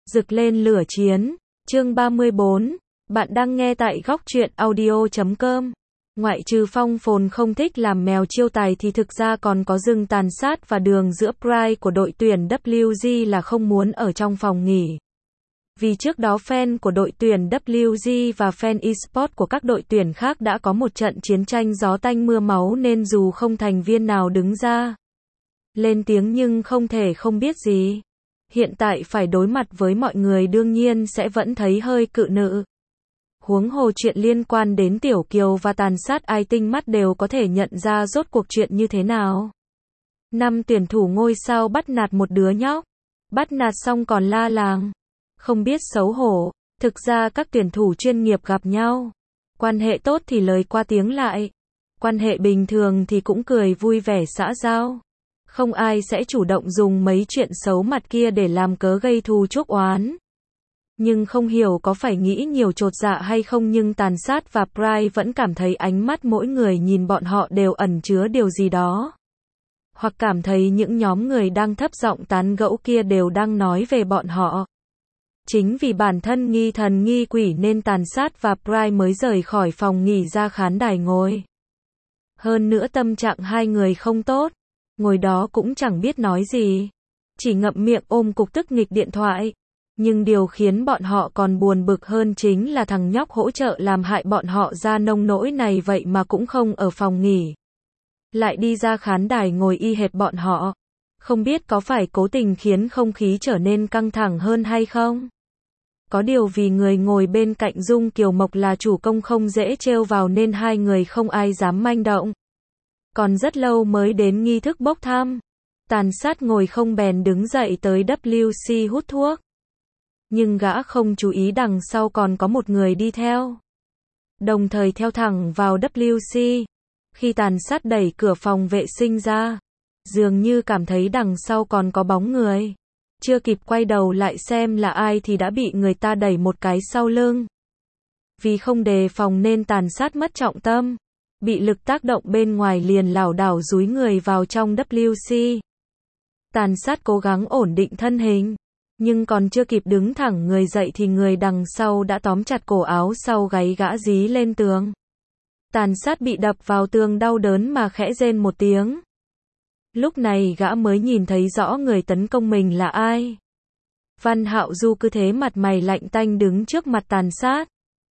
Rực lên lửa chiến. Chương 34. Bạn đang nghe tại góc truyện audio.com. Ngoại trừ Phong Phồn không thích làm mèo chiêu tài thì thực ra còn có Dừng tàn sát và Đường giữa Pride của đội tuyển WG là không muốn ở trong phòng nghỉ. Vì trước đó fan của đội tuyển WG và fan eSports của các đội tuyển khác đã có một trận chiến tranh gió tanh mưa máu nên dù không thành viên nào đứng ra lên tiếng nhưng không thể không biết gì. Hiện tại phải đối mặt với mọi người đương nhiên sẽ vẫn thấy hơi cự nữ. Huống hồ chuyện liên quan đến Tiểu Kiều và tàn sát ai tinh mắt đều có thể nhận ra rốt cuộc chuyện như thế nào. 5 tuyển thủ ngôi sao bắt nạt một đứa nhóc. Bắt nạt xong còn la làng. Không biết xấu hổ. Thực ra các tuyển thủ chuyên nghiệp gặp nhau. Quan hệ tốt thì lời qua tiếng lại. Quan hệ bình thường thì cũng cười vui vẻ xã giao. Không ai sẽ chủ động dùng mấy chuyện xấu mặt kia để làm cớ gây thù chuốc oán. Nhưng không hiểu có phải nghĩ nhiều chột dạ hay không nhưng tàn sát và Pride vẫn cảm thấy ánh mắt mỗi người nhìn bọn họ đều ẩn chứa điều gì đó. Hoặc cảm thấy những nhóm người đang thấp giọng tán gẫu kia đều đang nói về bọn họ. Chính vì bản thân nghi thần nghi quỷ nên tàn sát và Pride mới rời khỏi phòng nghỉ ra khán đài ngồi. Hơn nữa tâm trạng hai người không tốt. Ngồi đó cũng chẳng biết nói gì. Chỉ ngậm miệng ôm cục tức nghịch điện thoại. Nhưng điều khiến bọn họ còn buồn bực hơn chính là thằng nhóc hỗ trợ làm hại bọn họ ra nông nỗi này vậy mà cũng không ở phòng nghỉ. Lại đi ra khán đài ngồi y hệt bọn họ. Không biết có phải cố tình khiến không khí trở nên căng thẳng hơn hay không? Có điều vì người ngồi bên cạnh Dung Kiều Mộc là chủ công không dễ trêu vào nên hai người không ai dám manh động. Còn rất lâu mới đến nghi thức bốc thăm. Tàn sát ngồi không bèn đứng dậy tới WC hút thuốc. Nhưng gã không chú ý đằng sau còn có một người đi theo. Đồng thời theo thẳng vào WC. Khi tàn sát đẩy cửa phòng vệ sinh ra, dường như cảm thấy đằng sau còn có bóng người. Chưa kịp quay đầu lại xem là ai thì đã bị người ta đẩy một cái sau lưng. Vì không đề phòng nên tàn sát mất trọng tâm. Bị lực tác động bên ngoài liền lảo đảo dúi người vào trong WC. Tàn sát cố gắng ổn định thân hình. Nhưng còn chưa kịp đứng thẳng người dậy thì người đằng sau đã tóm chặt cổ áo sau gáy gã dí lên tường. Tàn sát bị đập vào tường đau đớn mà khẽ rên một tiếng. Lúc này gã mới nhìn thấy rõ người tấn công mình là ai. Văn Hạo Du cứ thế mặt mày lạnh tanh đứng trước mặt tàn sát.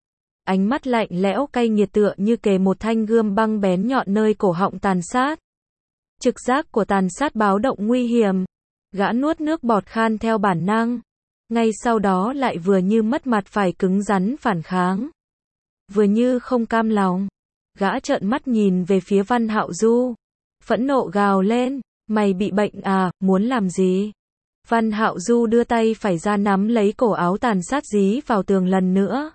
Ánh mắt lạnh lẽo cay nghiệt tựa như kề một thanh gươm băng bén nhọn nơi cổ họng tàn sát. Trực giác của tàn sát báo động nguy hiểm. Gã nuốt nước bọt khan theo bản năng. Ngay sau đó lại vừa như mất mặt phải cứng rắn phản kháng. Vừa như không cam lòng. Gã trợn mắt nhìn về phía Văn Hạo Du. Phẫn nộ gào lên. Mày bị bệnh à, muốn làm gì? Văn Hạo Du đưa tay phải ra nắm lấy cổ áo tàn sát dí vào tường lần nữa.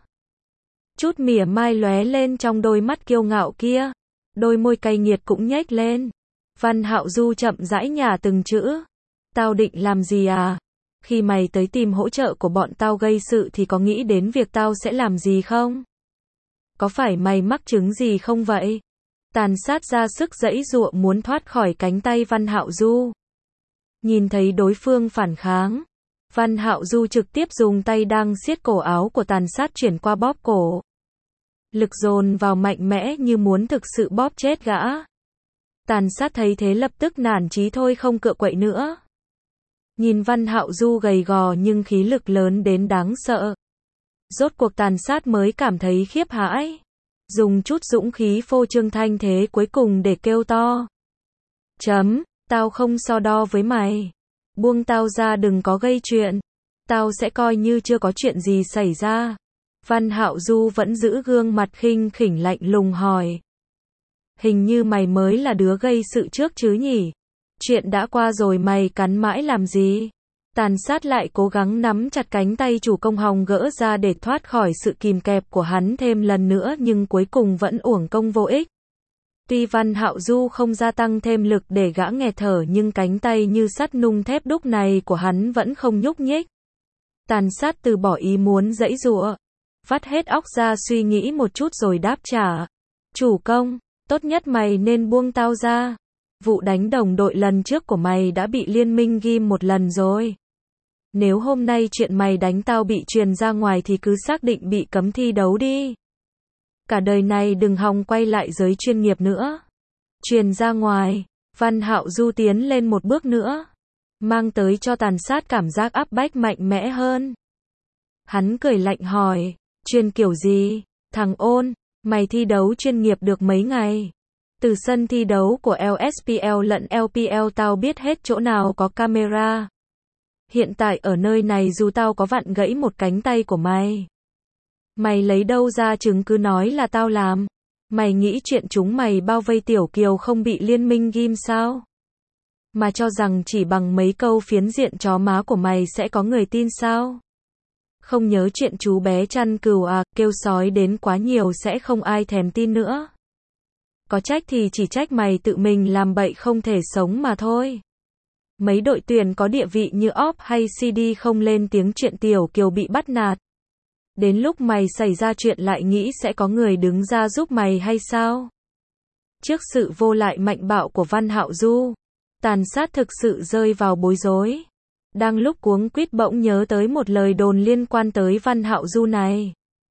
Chút mỉa mai lóe lên trong đôi mắt kiêu ngạo kia. Đôi môi cay nghiệt cũng nhếch lên. Văn Hạo Du chậm rãi nhả từng chữ. Tao định làm gì à? Khi mày tới tìm hỗ trợ của bọn tao gây sự thì có nghĩ đến việc tao sẽ làm gì không? Có phải mày mắc chứng gì không vậy? Tàn sát ra sức giãy giụa muốn thoát khỏi cánh tay Văn Hạo Du. Nhìn thấy đối phương phản kháng. Văn Hạo Du trực tiếp dùng tay đang siết cổ áo của tàn sát chuyển qua bóp cổ. Lực dồn vào mạnh mẽ như muốn thực sự bóp chết gã. Tàn sát thấy thế lập tức nản chí thôi không cựa quậy nữa. Nhìn Văn Hạo Du gầy gò nhưng khí lực lớn đến đáng sợ. Rốt cuộc tàn sát mới cảm thấy khiếp hãi. Dùng chút dũng khí phô trương thanh thế cuối cùng để kêu to. Tao không so đo với mày. Buông tao ra đừng có gây chuyện. Tao sẽ coi như chưa có chuyện gì xảy ra. Văn Hạo Du vẫn giữ gương mặt khinh khỉnh lạnh lùng hỏi. Hình như mày mới là đứa gây sự trước chứ nhỉ? Chuyện đã qua rồi mày cắn mãi làm gì? Tàn sát lại cố gắng nắm chặt cánh tay chủ công hòng gỡ ra để thoát khỏi sự kìm kẹp của hắn thêm lần nữa nhưng cuối cùng vẫn uổng công vô ích. Tuy Văn Hạo Du không gia tăng thêm lực để gã nghẹt thở nhưng cánh tay như sắt nung thép đúc này của hắn vẫn không nhúc nhích. Tàn sát từ bỏ ý muốn giãy giụa. Vắt hết óc ra suy nghĩ một chút rồi đáp trả. Chủ công, tốt nhất mày nên buông tao ra. Vụ đánh đồng đội lần trước của mày đã bị liên minh ghim một lần rồi. Nếu hôm nay chuyện mày đánh tao bị truyền ra ngoài thì cứ xác định bị cấm thi đấu đi. Cả đời này đừng hòng quay lại giới chuyên nghiệp nữa. Truyền ra ngoài, Văn Hạo Du tiến lên một bước nữa, mang tới cho Tàn Sát cảm giác áp bách mạnh mẽ hơn. Hắn cười lạnh hỏi, truyền kiểu gì? Thằng ôn, mày thi đấu chuyên nghiệp được mấy ngày? Từ sân thi đấu của LSPL lẫn LPL tao biết hết chỗ nào có camera. Hiện tại ở nơi này dù tao có vặn gãy một cánh tay của mày, mày lấy đâu ra chứng cứ nói là tao làm? Mày nghĩ chuyện chúng mày bao vây Tiểu Kiều không bị liên minh ghim sao? Mà cho rằng chỉ bằng mấy câu phiến diện chó má của mày sẽ có người tin sao? Không nhớ chuyện chú bé chăn cừu à, kêu sói đến quá nhiều sẽ không ai thèm tin nữa. Có trách thì chỉ trách mày tự mình làm bậy không thể sống mà thôi. Mấy đội tuyển có địa vị như OP hay CD không lên tiếng chuyện Tiểu Kiều bị bắt nạt. Đến lúc mày xảy ra chuyện lại nghĩ sẽ có người đứng ra giúp mày hay sao? Trước sự vô lại mạnh bạo của Văn Hạo Du, Tàn Sát thực sự rơi vào bối rối. Đang lúc cuống quýt bỗng nhớ tới một lời đồn liên quan tới Văn Hạo Du này.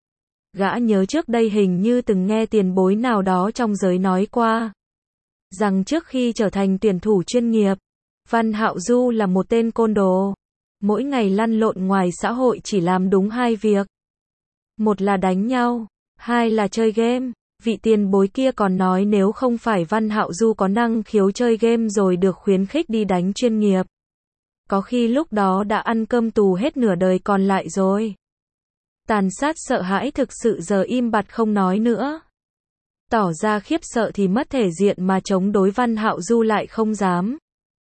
Gã nhớ trước đây hình như từng nghe tiền bối nào đó trong giới nói qua, rằng trước khi trở thành tuyển thủ chuyên nghiệp, Văn Hạo Du là một tên côn đồ. Mỗi ngày lăn lộn ngoài xã hội chỉ làm đúng hai việc. Một là đánh nhau, hai là chơi game. Vị tiền bối kia còn nói nếu không phải Văn Hạo Du có năng khiếu chơi game rồi được khuyến khích đi đánh chuyên nghiệp, có khi lúc đó đã ăn cơm tù hết nửa đời còn lại rồi. Tàn Sát sợ hãi thực sự giờ im bặt không nói nữa. Tỏ ra khiếp sợ thì mất thể diện mà chống đối Văn Hạo Du lại không dám.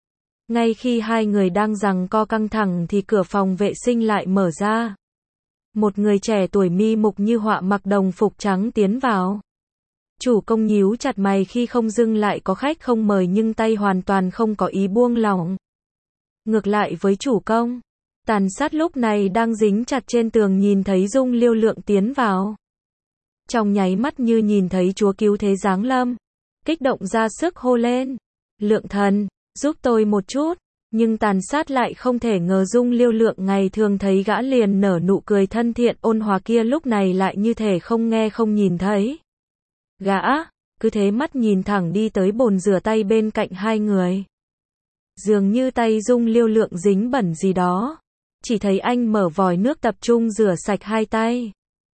Ngay khi hai người đang giằng co căng thẳng thì cửa phòng vệ sinh lại mở ra. Một người trẻ tuổi mi mục như họa mặc đồng phục trắng tiến vào. Chủ công nhíu chặt mày khi không dưng lại có khách không mời nhưng tay hoàn toàn không có ý buông lỏng. Ngược lại với chủ công, Tàn Sát lúc này đang dính chặt trên tường nhìn thấy Dung Liêu Lượng tiến vào. Trong nháy mắt như nhìn thấy Chúa cứu thế giáng lâm, kích động ra sức hô lên, Lượng thần, giúp tôi một chút. Nhưng Tàn Sát lại không thể ngờ Dung Liêu Lượng ngày thường thấy gã liền nở nụ cười thân thiện ôn hòa kia lúc này lại như thể không nghe không nhìn thấy. Gã, cứ thế mắt nhìn thẳng đi tới bồn rửa tay bên cạnh hai người. Dường như tay Dung Liêu Lượng dính bẩn gì đó. Chỉ thấy anh mở vòi nước tập trung rửa sạch hai tay.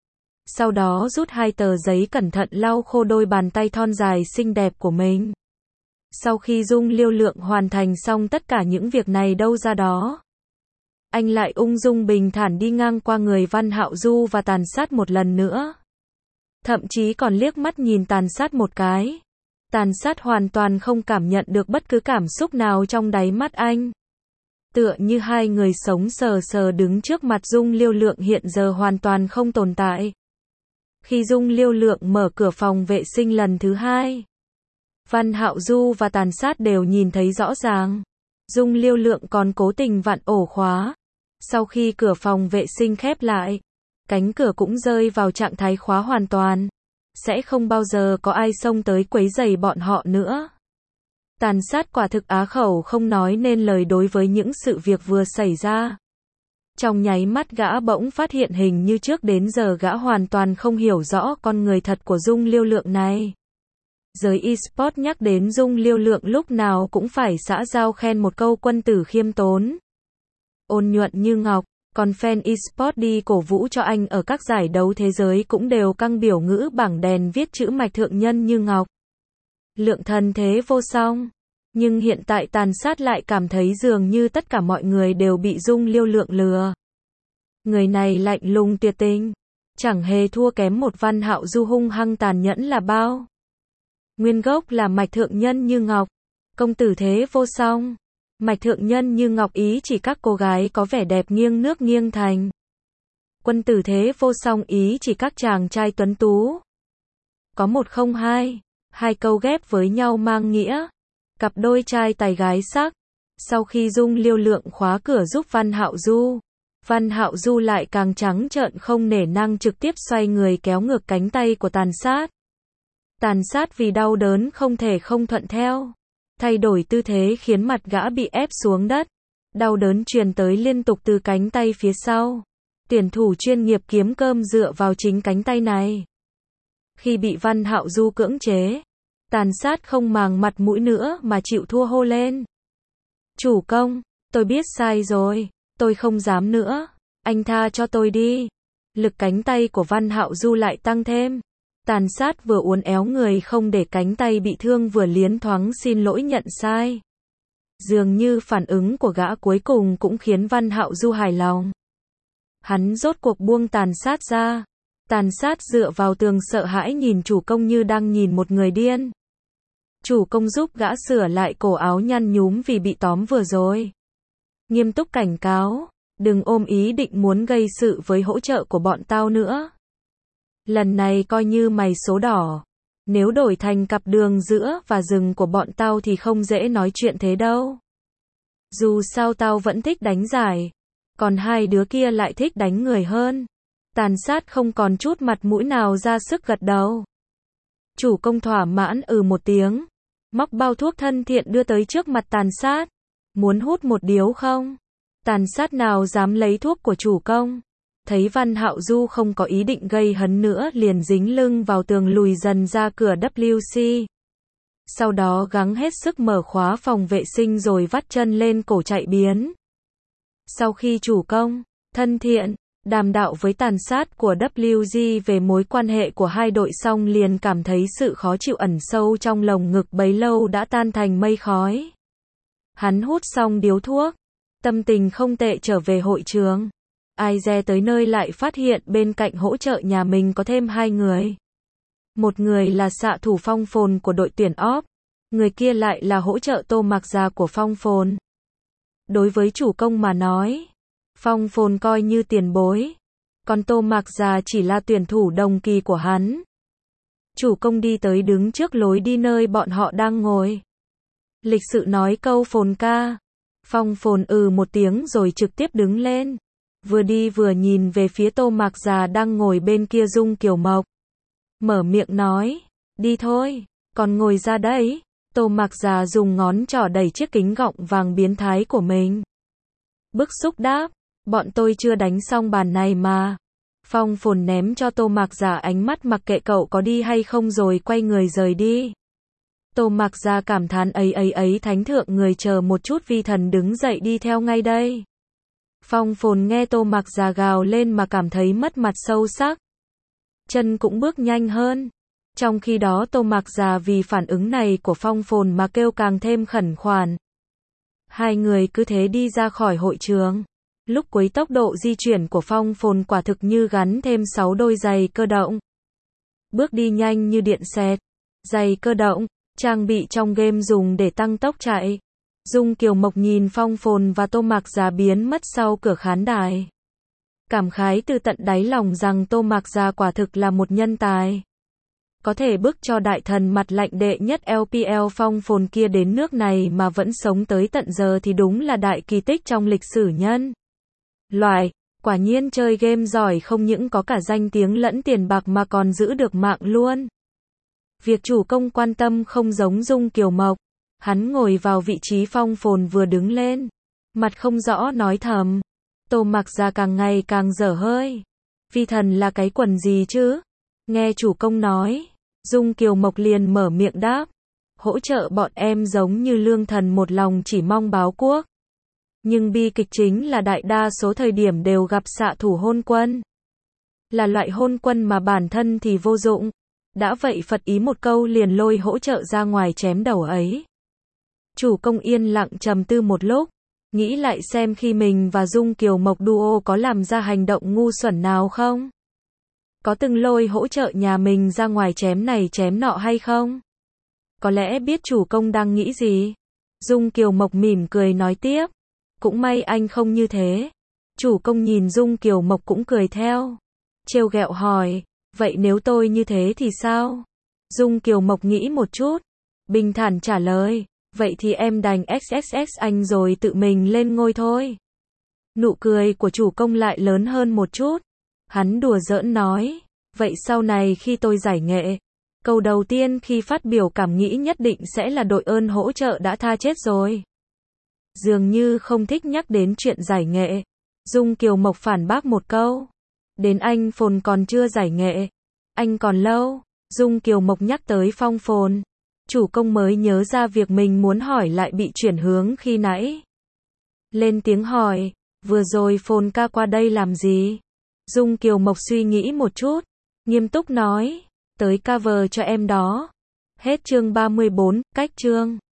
Sau đó rút hai tờ giấy cẩn thận lau khô đôi bàn tay thon dài xinh đẹp của mình. Sau khi Dung Liêu Lượng hoàn thành xong tất cả những việc này đâu ra đó, anh lại ung dung bình thản đi ngang qua người Văn Hạo Du và Tàn Sát một lần nữa. Thậm chí còn liếc mắt nhìn Tàn Sát một cái. Tàn Sát hoàn toàn không cảm nhận được bất cứ cảm xúc nào trong đáy mắt anh. Tựa như hai người sống sờ sờ đứng trước mặt Dung Liêu Lượng hiện giờ hoàn toàn không tồn tại. Khi Dung Liêu Lượng mở cửa phòng vệ sinh lần thứ hai, Văn Hạo Du và Tàn Sát đều nhìn thấy rõ ràng. Dung Liêu Lượng còn cố tình vặn ổ khóa. Sau khi cửa phòng vệ sinh khép lại, cánh cửa cũng rơi vào trạng thái khóa hoàn toàn. Sẽ không bao giờ có ai xông tới quấy rầy bọn họ nữa. Tàn Sát quả thực á khẩu không nói nên lời đối với những sự việc vừa xảy ra. Trong nháy mắt gã bỗng phát hiện hình như trước đến giờ gã hoàn toàn không hiểu rõ con người thật của Dung Liêu Lượng này. Giới eSport nhắc đến Dung Liêu Lượng lúc nào cũng phải xã giao khen một câu quân tử khiêm tốn, ôn nhuận như ngọc, còn fan eSport đi cổ vũ cho anh ở các giải đấu thế giới cũng đều căng biểu ngữ bảng đèn viết chữ mạch thượng nhân như ngọc. Lượng thần thế vô song. Nhưng hiện tại Tàn Sát lại cảm thấy dường như tất cả mọi người đều bị Dung Liêu Lượng lừa. Người này lạnh lùng tuyệt tình, chẳng hề thua kém một Văn Hạo Du hung hăng tàn nhẫn là bao. Nguyên gốc là mạch thượng nhân như ngọc, công tử thế vô song. Mạch thượng nhân như ngọc ý chỉ các cô gái có vẻ đẹp nghiêng nước nghiêng thành. Quân tử thế vô song ý chỉ các chàng trai tuấn tú. Có một không hai, hai câu ghép với nhau mang nghĩa cặp đôi trai tài gái sắc. Sau khi Dung Liêu Lượng khóa cửa giúp Văn Hạo Du lại càng trắng trợn không nể nang trực tiếp xoay người kéo ngược cánh tay của Tàn Sát. Tàn Sát vì đau đớn không thể không thuận theo, thay đổi tư thế khiến mặt gã bị ép xuống đất. Đau đớn truyền tới liên tục từ cánh tay phía sau. Tuyển thủ chuyên nghiệp kiếm cơm dựa vào chính cánh tay này. Khi bị Văn Hạo Du cưỡng chế, tàn sát không màng mặt mũi nữa mà chịu thua hô lên. Chủ công, tôi biết sai rồi, tôi không dám nữa, anh tha cho tôi đi. Lực cánh tay của Văn Hạo Du lại tăng thêm. Tàn sát vừa uốn éo người không để cánh tay bị thương vừa liến thoáng xin lỗi nhận sai. Dường như phản ứng của gã cuối cùng cũng khiến Văn Hạo Du hài lòng. Hắn rốt cuộc buông tàn sát ra. Tàn sát dựa vào tường sợ hãi nhìn chủ công như đang nhìn một người điên. Chủ công giúp gã sửa lại cổ áo nhăn nhúm vì bị tóm vừa rồi. Nghiêm túc cảnh cáo, đừng ôm ý định muốn gây sự với hỗ trợ của bọn tao nữa. Lần này coi như mày số đỏ. Nếu đổi thành cặp đường giữa và rừng của bọn tao thì không dễ nói chuyện thế đâu. Dù sao tao vẫn thích đánh giải. Còn hai đứa kia lại thích đánh người hơn. Tàn sát không còn chút mặt mũi nào ra sức gật đầu. Chủ công thỏa mãn một tiếng. Móc bao thuốc thân thiện đưa tới trước mặt tàn sát. Muốn hút một điếu không? Tàn sát nào dám lấy thuốc của chủ công. Thấy Văn Hạo Du không có ý định gây hấn nữa liền dính lưng vào tường lùi dần ra cửa WC. Sau đó gắng hết sức mở khóa phòng vệ sinh rồi vắt chân lên cổ chạy biến. Sau khi chủ công, thân thiện, đàm đạo với tàn sát của WG về mối quan hệ của hai đội xong liền cảm thấy sự khó chịu ẩn sâu trong lồng ngực bấy lâu đã tan thành mây khói. Hắn hút xong điếu thuốc, tâm tình không tệ trở về hội trường. Ai dè tới nơi lại phát hiện bên cạnh hỗ trợ nhà mình có thêm hai người. Một người là xạ thủ Phong Phồn của đội tuyển óp, người kia lại là hỗ trợ Tô Mạc Già của Phong Phồn. Đối với chủ công mà nói, Phong Phồn coi như tiền bối, còn Tô Mạc Già chỉ là tuyển thủ đồng kỳ của hắn. Chủ công đi tới đứng trước lối đi nơi bọn họ đang ngồi. Lịch sự nói câu Phồn ca. Phong Phồn một tiếng rồi trực tiếp đứng lên. Vừa đi vừa nhìn về phía Tô Mạc Già đang ngồi bên kia Dung Kiều Mộc. Mở miệng nói, đi thôi, còn ngồi ra đấy. Tô Mạc Già dùng ngón trỏ đẩy chiếc kính gọng vàng biến thái của mình. Bức xúc đáp, bọn tôi chưa đánh xong bàn này mà. Phong Phồn ném cho Tô Mạc Già ánh mắt mặc kệ cậu có đi hay không rồi quay người rời đi. Tô Mạc Già cảm thán ấy thánh thượng người chờ một chút vi thần đứng dậy đi theo ngay đây. Phong Phồn nghe Tô Mạc Già gào lên mà cảm thấy mất mặt sâu sắc. Chân cũng bước nhanh hơn. Trong khi đó Tô Mạc Già vì phản ứng này của Phong Phồn mà kêu càng thêm khẩn khoản. Hai người cứ thế đi ra khỏi hội trường. Lúc cuối tốc độ di chuyển của Phong Phồn quả thực như gắn thêm 6 đôi giày cơ động. Bước đi nhanh như điện xẹt. Giày cơ động, trang bị trong game dùng để tăng tốc chạy. Dung Kiều Mộc nhìn Phong Phồn và Tô Mạc Già biến mất sau cửa khán đài. Cảm khái từ tận đáy lòng rằng Tô Mạc Già quả thực là một nhân tài. Có thể bức cho đại thần mặt lạnh đệ nhất LPL Phong Phồn kia đến nước này mà vẫn sống tới tận giờ thì đúng là đại kỳ tích trong lịch sử nhân loại. Quả nhiên chơi game giỏi không những có cả danh tiếng lẫn tiền bạc mà còn giữ được mạng luôn. Việc chủ công quan tâm không giống Dung Kiều Mộc. Hắn ngồi vào vị trí Phong Phồn vừa đứng lên. Mặt không rõ nói thầm. Tô Mạc Già càng ngày càng dở hơi. Vi thần là cái quần gì chứ? Nghe chủ công nói. Dung Kiều Mộc liền mở miệng đáp. Hỗ trợ bọn em giống như lương thần một lòng chỉ mong báo quốc. Nhưng bi kịch chính là đại đa số thời điểm đều gặp xạ thủ hôn quân. Là loại hôn quân mà bản thân thì vô dụng. Đã vậy Phật ý một câu liền lôi hỗ trợ ra ngoài chém đầu ấy. Chủ công yên lặng trầm tư một lúc. Nghĩ lại xem khi mình và Dung Kiều Mộc duo có làm ra hành động ngu xuẩn nào không? Có từng lôi hỗ trợ nhà mình ra ngoài chém này chém nọ hay không? Có lẽ biết chủ công đang nghĩ gì. Dung Kiều Mộc mỉm cười nói tiếp. Cũng may anh không như thế. Chủ công nhìn Dung Kiều Mộc cũng cười theo. Trêu ghẹo hỏi. Vậy nếu tôi như thế thì sao? Dung Kiều Mộc nghĩ một chút. Bình thản trả lời. Vậy thì em đành XXX anh rồi tự mình lên ngôi thôi. Nụ cười của chủ công lại lớn hơn một chút. Hắn đùa giỡn nói. Vậy sau này khi tôi giải nghệ, câu đầu tiên khi phát biểu cảm nghĩ nhất định sẽ là đội ơn hỗ trợ đã tha chết rồi. dường như không thích nhắc đến chuyện giải nghệ. Dung Kiều Mộc phản bác một câu. Đến anh Phồn còn chưa giải nghệ. Anh còn lâu. Dung Kiều Mộc nhắc tới Phong Phồn. Chủ công mới nhớ ra việc mình muốn hỏi lại bị chuyển hướng khi nãy. Lên tiếng hỏi, vừa rồi Phồn ca qua đây làm gì? Dung Kiều Mộc suy nghĩ một chút, nghiêm túc nói, tới cover cho em đó. Hết chương 34, cách chương.